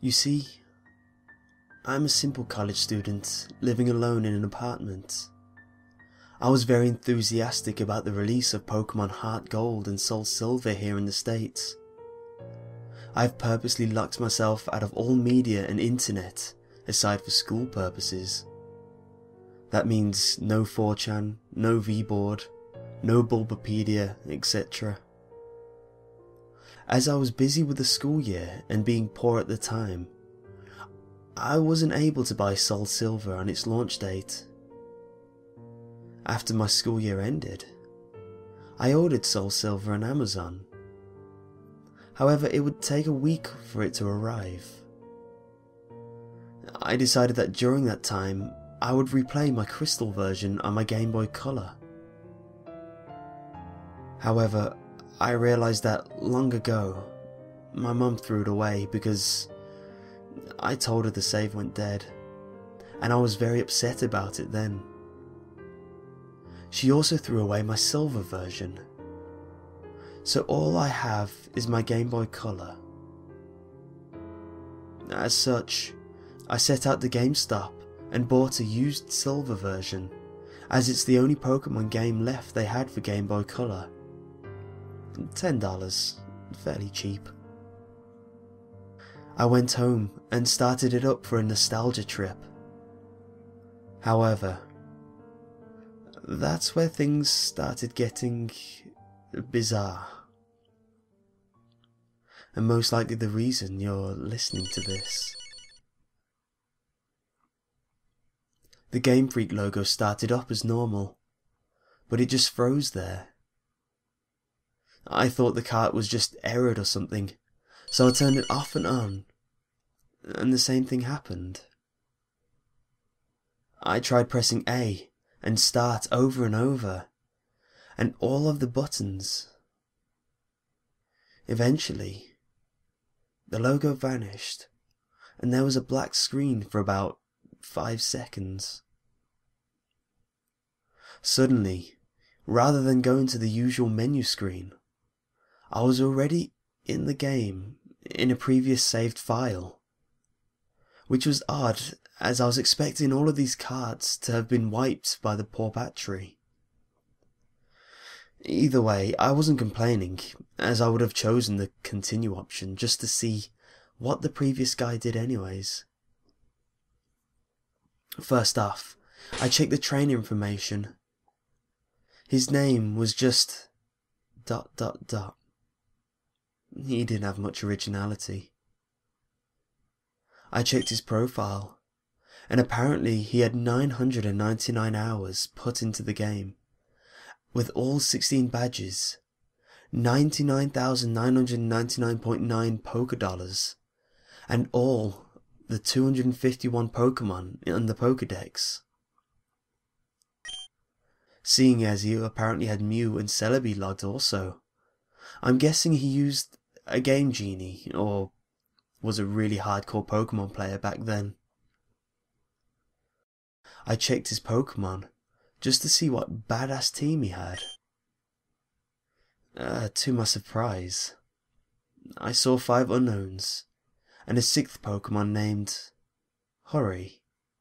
You see, I'm a simple college student living alone in an apartment. I was very enthusiastic about the release of Pokemon Heart Gold and Soul Silver here in the States. I've purposely locked myself out of all media and internet aside for school purposes. That means no 4chan, no VBoard, no Bulbapedia, etc. As I was busy with the school year and being poor at the time, I wasn't able to buy Soul Silver on its launch date. After my school year ended, I ordered Soul Silver on Amazon. However, it would take a week for it to arrive. I decided that during that time, I would replay my Crystal version on my Game Boy Color. However, I realised that long ago, my mum threw it away because I told her the save went dead, and I was very upset about it then. She also threw away my silver version, so all I have is my Game Boy Color. As such, I set out to GameStop and bought a used silver version, as it's the only Pokemon game left they had for Game Boy Color. $10, fairly cheap. I went home and started it up for a nostalgia trip. However, that's where things started getting bizarre. And most likely the reason you're listening to this. The Game Freak logo started up as normal, but it just froze there. I thought the cart was just errored or something, so I turned it off and on, and the same thing happened. I tried pressing A and start over and over, and all of the buttons. Eventually, the logo vanished, and there was a black screen for about 5 seconds. Suddenly, rather than going to the usual menu screen, I was already in the game in a previous saved file, which was odd as I was expecting all of these cards to have been wiped by the poor battery. Either way, I wasn't complaining, as I would have chosen the continue option just to see what the previous guy did anyways. First off, I checked the trainer information. His name was just ... He didn't have much originality. I checked his profile, and apparently he had 999 hours put into the game, with all 16 badges, 99,999.9 Pokédollars, and all the 251 Pokemon in the Pokédex. Seeing as he apparently had Mew and Celebi logged also, I'm guessing he used a Game Genie, or was a really hardcore Pokemon player back then. I checked his Pokemon, just to see what badass team he had. To my surprise, I saw 5 unknowns, and a 6th Pokemon named Hurry.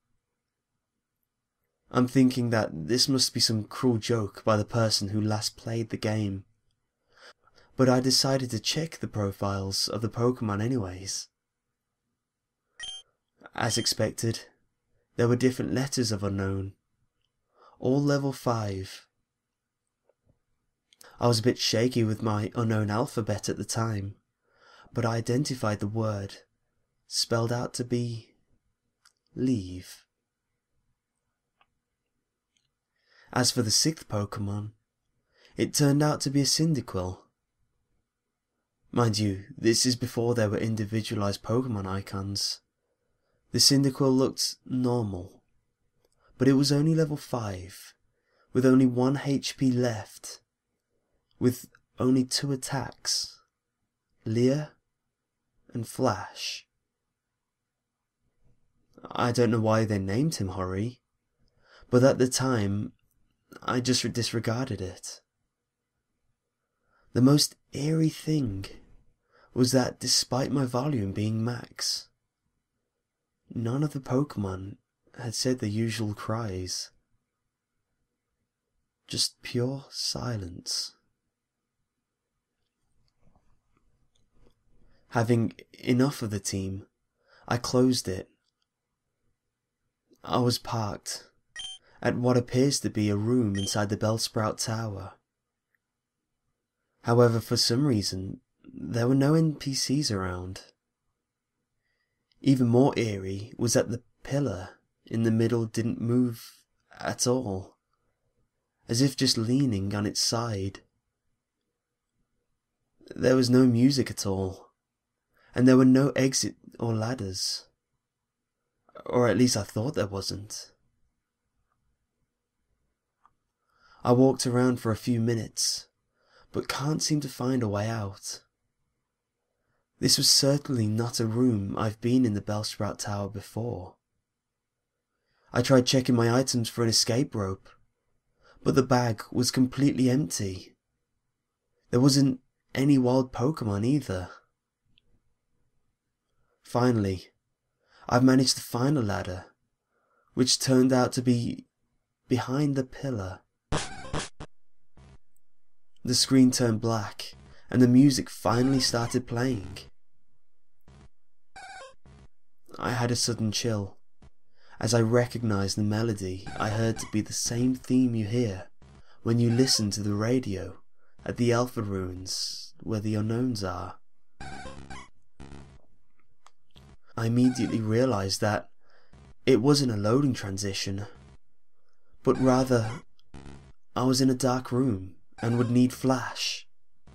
I'm thinking that this must be some cruel joke by the person who last played the game, but I decided to check the profiles of the Pokemon anyways. As expected, there were different letters of unknown, all level 5. I was a bit shaky with my unknown alphabet at the time, but I identified the word, spelled out to be leave. As for the 6th Pokemon, it turned out to be a Cyndaquil. Mind you, this is before there were individualized Pokemon icons. The Cyndaquil looked normal, but it was only level 5, with only 1 HP left, with only 2 attacks, Leer and Flash. I don't know why they named him Hurry, but at the time, I just disregarded it. The most eerie thing was that despite my volume being max, none of the Pokemon had said the usual cries. Just pure silence. Having enough of the team, I closed it. I was parked at what appears to be a room inside the Bellsprout Tower. However, for some reason, there were no NPCs around. Even more eerie was that the pillar in the middle didn't move at all, as if just leaning on its side. There was no music at all, and there were no exit or ladders. Or at least I thought there wasn't. I walked around for a few minutes, but can't seem to find a way out. This was certainly not a room I've been in the Bellsprout Tower before. I tried checking my items for an escape rope, but the bag was completely empty. There wasn't any wild Pokemon either. Finally, I've managed to find a ladder, which turned out to be behind the pillar. The screen turned black, and the music finally started playing. I had a sudden chill, as I recognized the melody I heard to be the same theme you hear when you listen to the radio at the Alpha Ruins where the Unknowns are. I immediately realized that it wasn't a loading transition, but rather I was in a dark room and would need flash.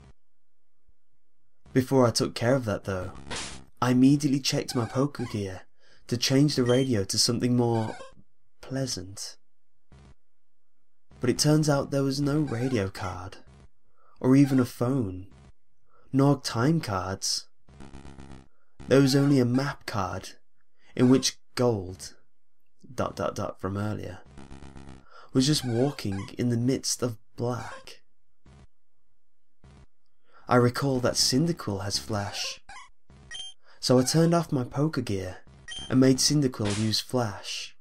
Before I took care of that though, I immediately checked my Pokegear to change the radio to something more pleasant. But it turns out there was no radio card, or even a phone, nor time cards. There was only a map card in which Gold ... from earlier was just walking in the midst of black. I recall that Cyndaquil has flash, so I turned off my Pokegear and made Cyndaquil use flash.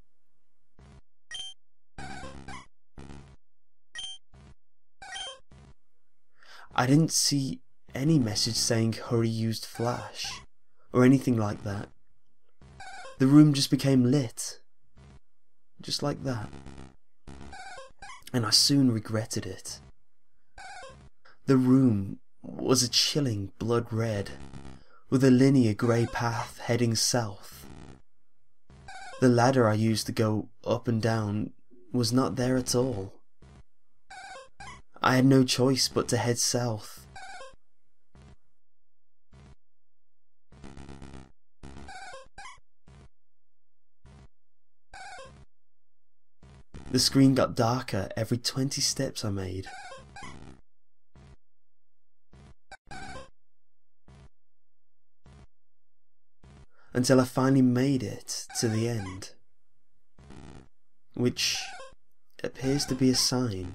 I didn't see any message saying hurry used flash, or anything like that. The room just became lit, just like that, and I soon regretted it. The room was a chilling blood red, with a linear grey path heading south. The ladder I used to go up and down was not there at all. I had no choice but to head south. The screen got darker every 20 steps I made. Until I finally made it to the end, which appears to be a sign.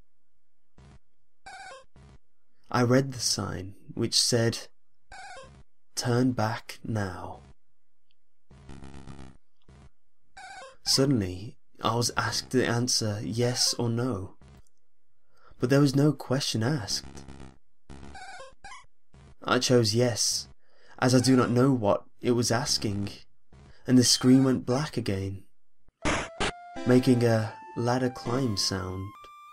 I read the sign, which said, "Turn back now." Suddenly, I was asked to answer yes or no, but there was no question asked. I chose yes, as I do not know what it was asking, and the screen went black again, making a ladder climb sound.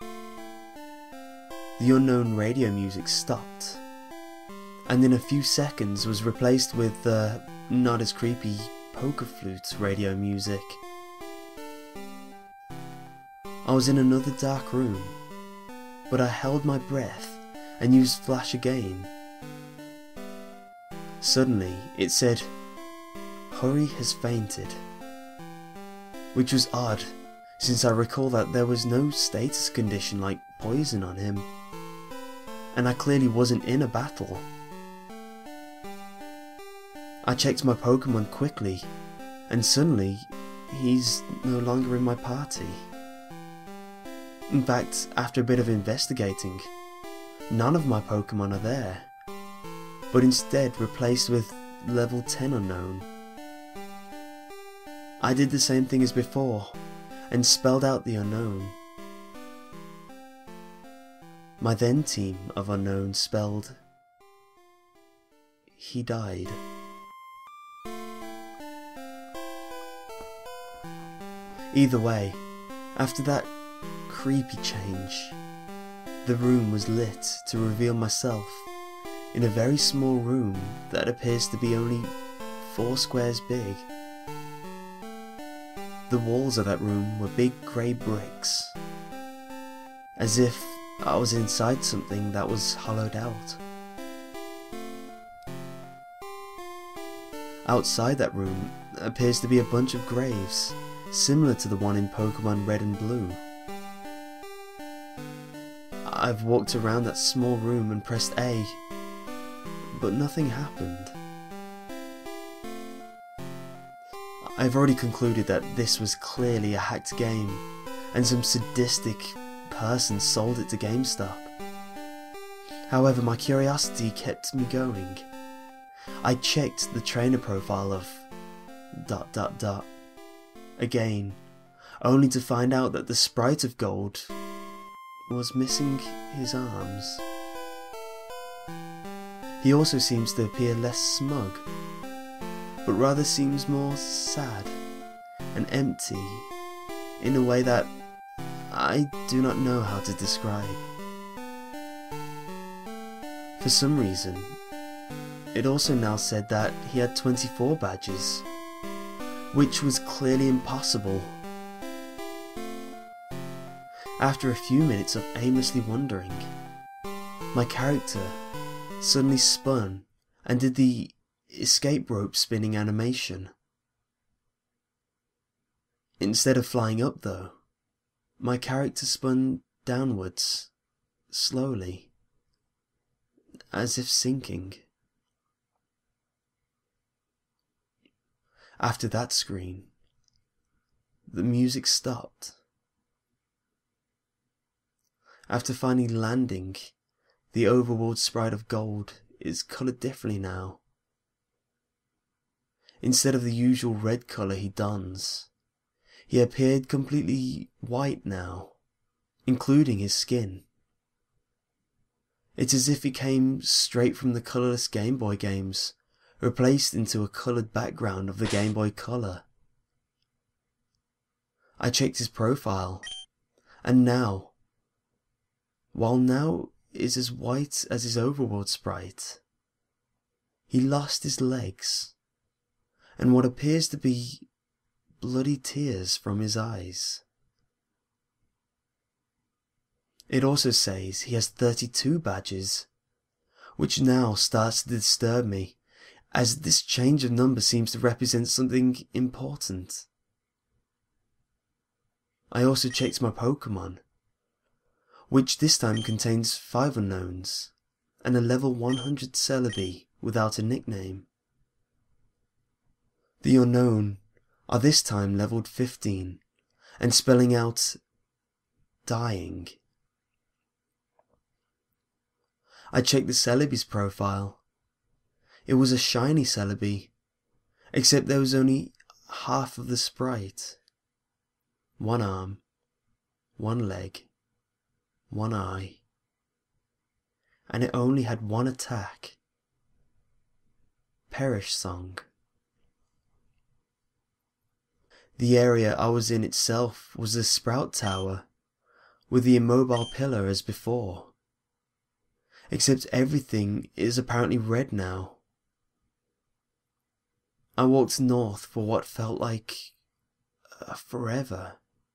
The unknown radio music stopped, and in a few seconds was replaced with the not as creepy Poker Flute radio music. I was in another dark room, but I held my breath and used flash again. Suddenly it said, "Hurry has fainted," which was odd since I recall that there was no status condition like poison on him, and I clearly wasn't in a battle. I checked my Pokemon quickly, and suddenly he's no longer in my party. In fact, after a bit of investigating, none of my Pokemon are there, but instead replaced with level 10 unknown. I did the same thing as before, and spelled out the unknown. My then team of unknowns spelled, he died. Either way, after that creepy change, the room was lit to reveal myself in a very small room that appears to be only 4 squares big. The walls of that room were big grey bricks, as if I was inside something that was hollowed out. Outside that room appears to be a bunch of graves, similar to the one in Pokemon Red and Blue. I've walked around that small room and pressed A, but nothing happened. I've already concluded that this was clearly a hacked game, and some sadistic person sold it to GameStop. However, my curiosity kept me going. I checked the trainer profile of ... again, only to find out that the sprite of Gold was missing his arms. He also seems to appear less smug, but rather seems more sad and empty in a way that I do not know how to describe. For some reason, it also now said that he had 24 badges, which was clearly impossible. After a few minutes of aimlessly wandering, my character suddenly spun and did the escape rope spinning animation. Instead of flying up though, my character spun downwards, slowly, as if sinking. After that screen, the music stopped. After finally landing, the overworld sprite of Gold is coloured differently now. Instead of the usual red colour he dons, he appeared completely white now, including his skin. It's as if he came straight from the colourless Game Boy games, replaced into a coloured background of the Game Boy Color. I checked his profile, and now, while now is as white as his overworld sprite, he lost his legs, and what appears to be bloody tears from his eyes. It also says he has 32 badges, which now starts to disturb me, as this change of number seems to represent something important. I also checked my Pokemon, which this time contains 5 unknowns, and a level 100 Celebi without a nickname. The unknown are this time leveled 15, and spelling out dying. I checked the Celebi's profile. It was a shiny Celebi, except there was only half of the sprite. 1 arm, 1 leg, 1 eye, and it only had 1 attack. Perish Song. The area I was in itself was the Sprout Tower, with the immobile pillar as before, except everything is apparently red now. I walked north for what felt like forever.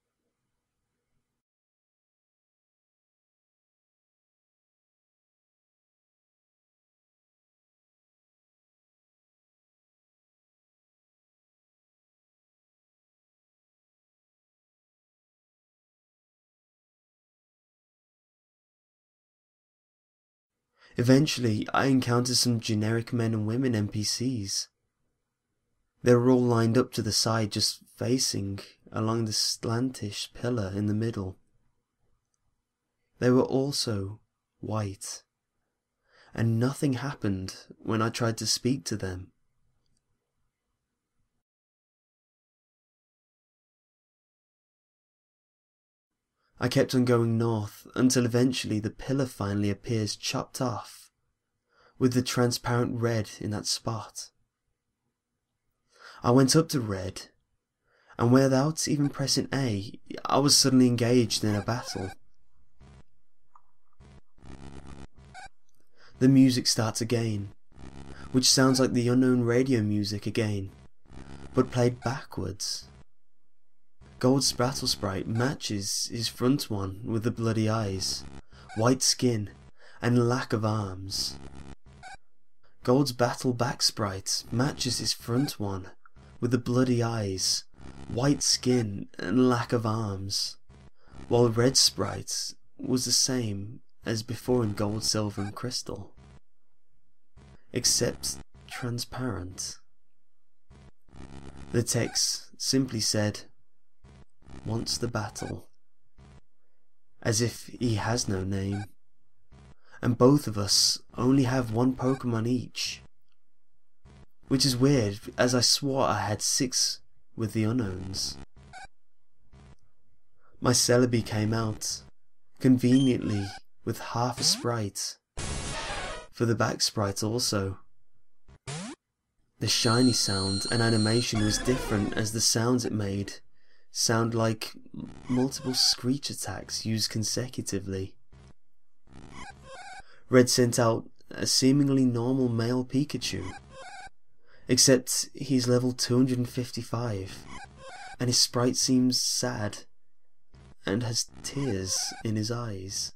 Eventually, I encountered some generic men and women NPCs. They were all lined up to the side, just facing along the slantish pillar in the middle. They were also white, and nothing happened when I tried to speak to them. I kept on going north until eventually the pillar finally appears chopped off, with the transparent red in that spot. I went up to red, and without even pressing A, I was suddenly engaged in a battle. The music starts again, which sounds like the unknown radio music again, but played backwards. Gold's battle sprite matches his front one with the bloody eyes, white skin, and lack of arms. Gold's battle back sprite matches his front one with the bloody eyes, white skin, and lack of arms, while Red sprite was the same as before in Gold, Silver, and Crystal, except transparent. The text simply said, "Wants the battle," as if he has no name, and both of us only have one Pokemon each, which is weird as I swore I had 6 with the unknowns. My Celebi came out, conveniently with half a sprite, for the back sprite also. The shiny sound and animation was different as the sounds it made sound like multiple screech attacks used consecutively. Red sent out a seemingly normal male Pikachu, except he's level 255 and his sprite seems sad and has tears in his eyes.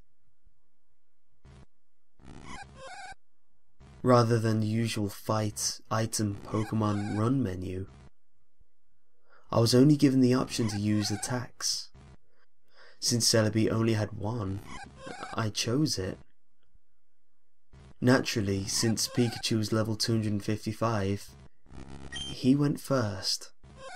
Rather than the usual fight, item, Pokemon run menu, I was only given the option to use attacks. Since Celebi only had one, I chose it. Naturally, since Pikachu was level 255, he went first.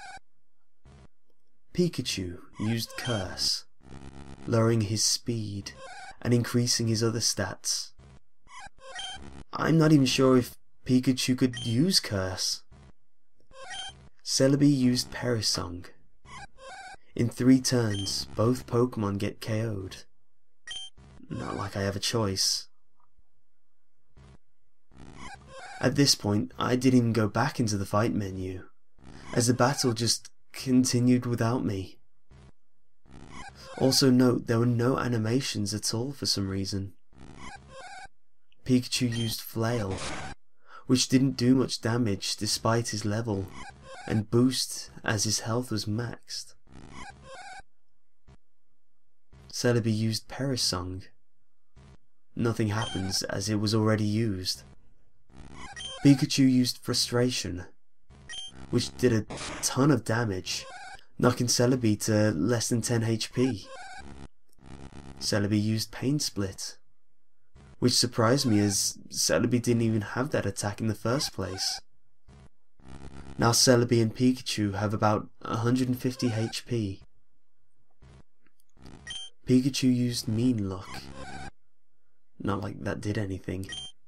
Pikachu used Curse, lowering his speed and increasing his other stats. I'm not even sure if Pikachu could use Curse. Celebi used Perisong. In 3 turns, both Pokemon get KO'd. Not like I have a choice. At this point, I didn't even go back into the fight menu, as the battle just continued without me. Also note, there were no animations at all for some reason. Pikachu used Flail, which didn't do much damage despite his level, and boost as his health was maxed. Celebi used Perisong. Nothing happens as it was already used. Pikachu used Frustration, which did a ton of damage, knocking Celebi to less than 10 HP. Celebi used Pain Split, which surprised me as Celebi didn't even have that attack in the first place. Now Celebi and Pikachu have about 150 HP. Pikachu used Mean Look. Not like that did anything.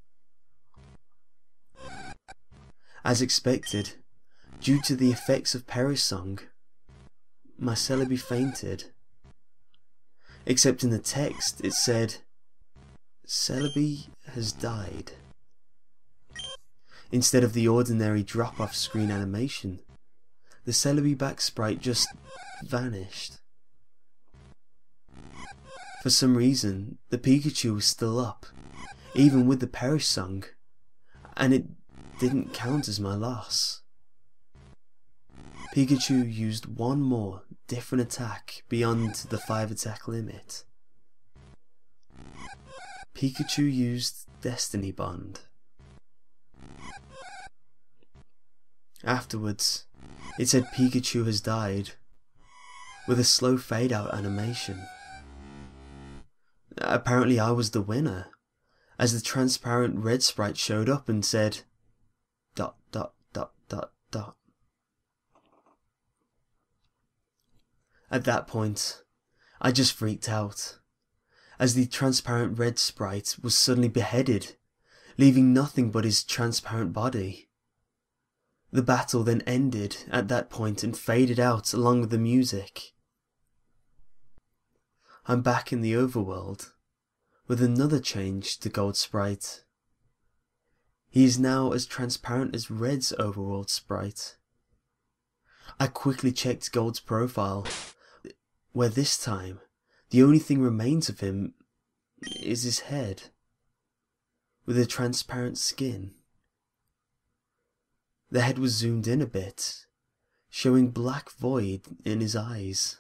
As expected, due to the effects of Perisong, my Celebi fainted. Except in the text it said, "Celebi has died." Instead of the ordinary drop-off screen animation, the Celebi back sprite just vanished. For some reason, the Pikachu was still up, even with the Perisong, and it didn't count as my loss. Pikachu used one more different attack beyond the 5 attack limit. Pikachu used Destiny Bond. Afterwards, it said Pikachu has died, with a slow fade out animation. Apparently I was the winner, as the transparent red sprite showed up and said, ... At that point, I just freaked out, as the transparent red sprite was suddenly beheaded, leaving nothing but his transparent body. The battle then ended at that point and faded out along with the music. I'm back in the overworld, with another change to Gold Sprite. He is now as transparent as Red's overworld sprite. I quickly checked Gold's profile, where this time, the only thing remains of him is his head, with a transparent skin. The head was zoomed in a bit, showing black void in his eyes.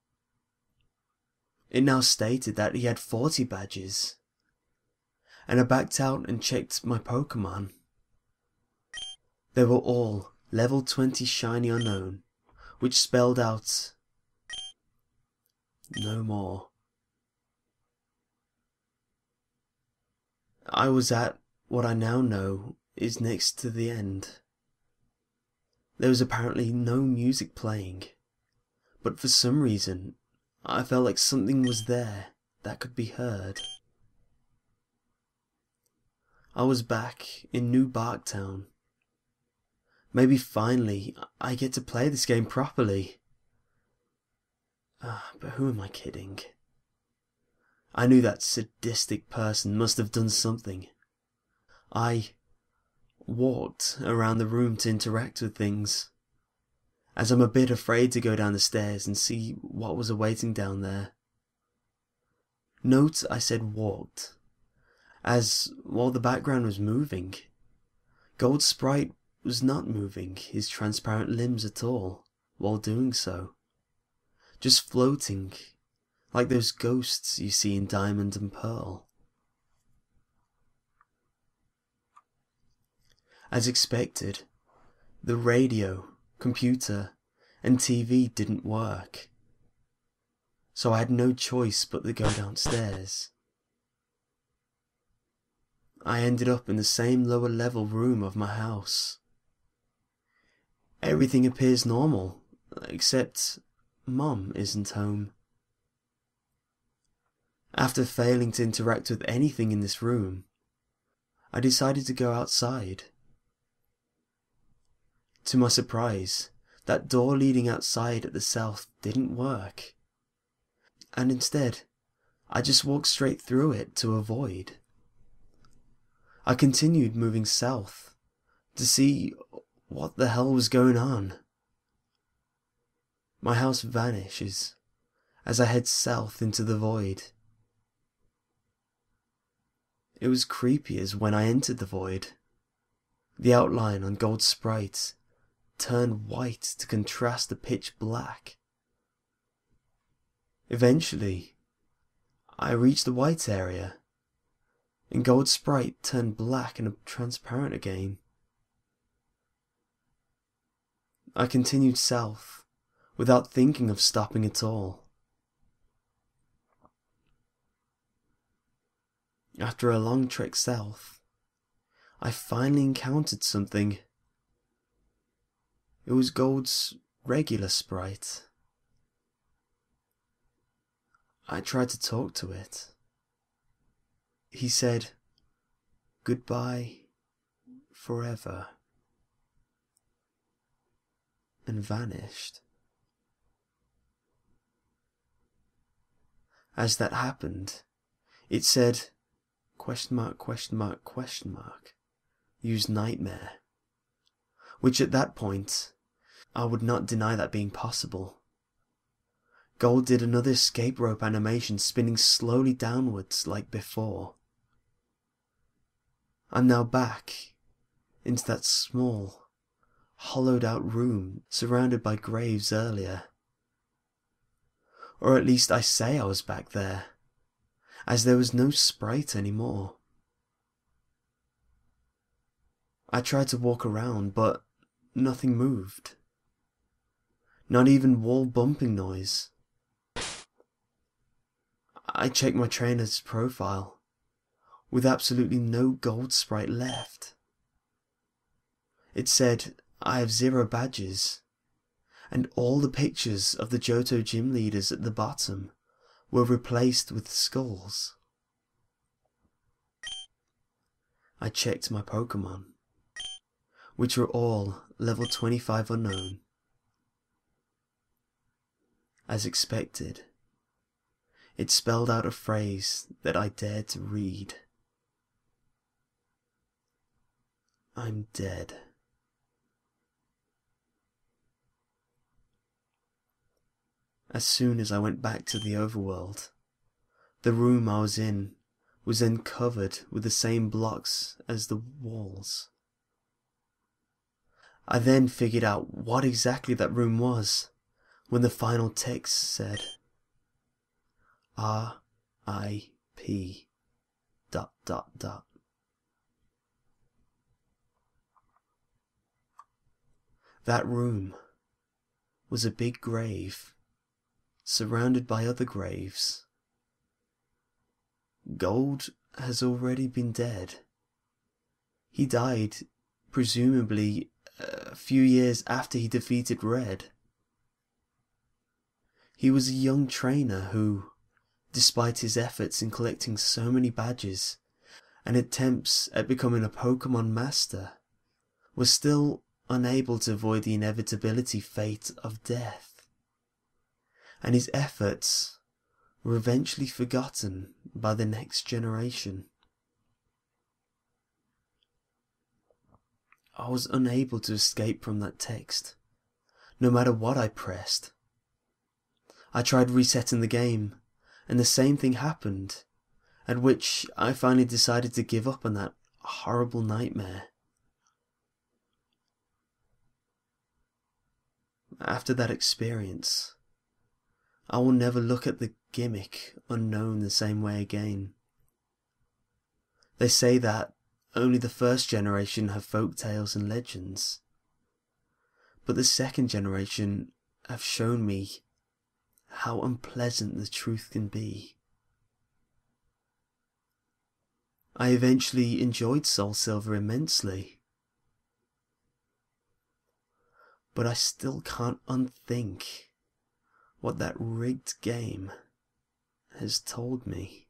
It now stated that he had 40 badges, and I backed out and checked my Pokemon. They were all level 20 shiny unknown, which spelled out no more. I was at what I now know is next to the end. There was apparently no music playing, but for some reason I felt like something was there that could be heard. I was back in New Barktown. Maybe finally I get to play this game properly. But who am I kidding? I knew that sadistic person must have done something. I walked around the room to interact with things, as I'm a bit afraid to go down the stairs and see what was awaiting down there. Note I said walked, as while the background was moving, Gold Sprite was not moving his transparent limbs at all while doing so, just floating like those ghosts you see in Diamond and Pearl. As expected, the radio, computer, and TV didn't work, so I had no choice but to go downstairs. I ended up in the same lower level room of my house. Everything appears normal, except Mom isn't home. After failing to interact with anything in this room, I decided to go outside. To my surprise, that door leading outside at the south didn't work, and instead, I just walked straight through it to avoid. I continued moving south to see what the hell was going on. My house vanishes as I head south into the void. It was creepy as when I entered the void. The outline on Gold Sprite turned white to contrast the pitch black. Eventually, I reached the white area, and Gold Sprite turned black and transparent again. I continued south, without thinking of stopping at all. After a long trek south, I finally encountered something. It was Gold's regular sprite. I tried to talk to it. He said, "Goodbye forever," and vanished. As that happened, it said, "????, use nightmare," which at that point, I would not deny that being possible. Gold did another escape rope animation, spinning slowly downwards like before. I'm now back into that small, hollowed out room surrounded by graves earlier. Or at least I say I was back there, as there was no sprite anymore. I tried to walk around, but nothing moved. Not even wall bumping noise. I checked my trainer's profile, with absolutely no Gold Sprite left. It said I have 0 badges, and all the pictures of the Johto gym leaders at the bottom were replaced with skulls. I checked my Pokemon, which were all level 25 unknown. As expected, It spelled out a phrase that I dared to read. I'm dead. As soon as I went back to the overworld, the room I was in was then covered with the same blocks as the walls. I then figured out what exactly that room was when the final text said R.I.P. ... That room was a big grave, surrounded by other graves. Gold has already been dead. He died, presumably, a few years after he defeated Red. He was a young trainer who, despite his efforts in collecting so many badges and attempts at becoming a Pokemon Master, was still unable to avoid the inevitability fate of death. And his efforts were eventually forgotten by the next generation. I was unable to escape from that text, no matter what I pressed. I tried resetting the game, and the same thing happened, at which I finally decided to give up on that horrible nightmare. After that experience, I will never look at the gimmick Unknown the same way again. They say that only the first generation have folk tales and legends, but the second generation have shown me how unpleasant the truth can be. I eventually enjoyed Soul Silver immensely, but I still can't unthink what that rigged game has told me.